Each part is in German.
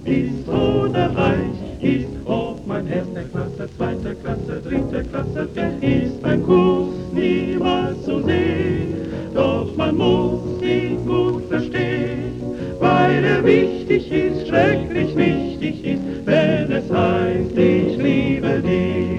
ist oder reich ist, ob man erste Klasse, zweite Klasse, dritte Klasse fährt, ist ein Kurs niemals zu sehen. Doch man muss ihn gut verstehen, weil er wichtig ist, schrecklich wichtig ist, wenn es heißt, ich liebe dich.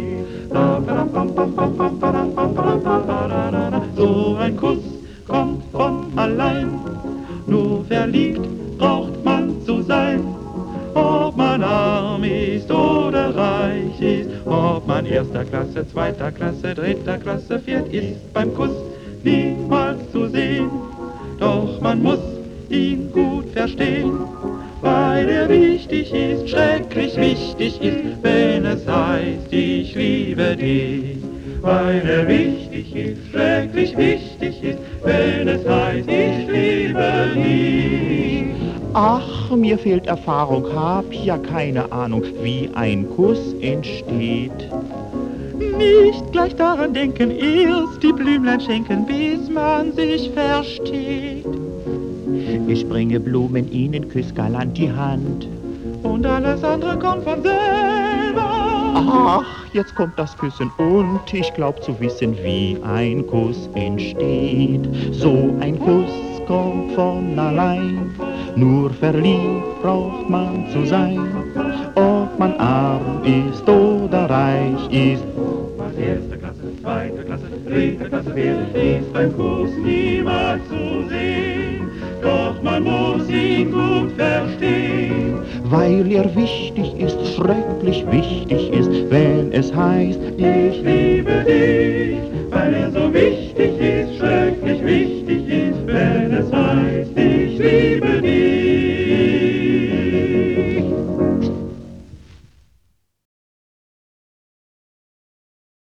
So ein Kuss kommt von allein, nur verliebt braucht man zu sein. Ob man arm ist oder reich ist, ob man erster Klasse, zweiter Klasse, dritter Klasse fährt, ist beim Kuss niemals zu sehen. Doch man muss ihn gut verstehen, weil er wichtig ist, schrecklich wichtig ist, wenn es heißt, ich liebe dich. Weil er wichtig ist, schrecklich wichtig ist, wenn es heißt, ich liebe dich. Ach, mir fehlt Erfahrung, hab ja keine Ahnung, wie ein Kuss entsteht. Nicht gleich daran denken, erst die Blümlein schenken, bis man sich versteht. Ich bringe Blumen Ihnen, küss galant die Hand. Und alles andere kommt von selber. Ach, jetzt kommt das Küssen und ich glaub zu wissen, wie ein Kuss entsteht. So ein Kuss kommt von allein, nur verliebt braucht man zu sein. Ob man arm ist oder reich ist, Ob man erste Klasse, zweite Klasse, dritte Klasse fährt, ist ein Kuss niemals zu sehen. Doch man muss ihn gut verstehen, weil er wichtig ist, schrecklich wichtig ist, wenn es heißt, ich liebe dich. Weil er so wichtig ist, schrecklich wichtig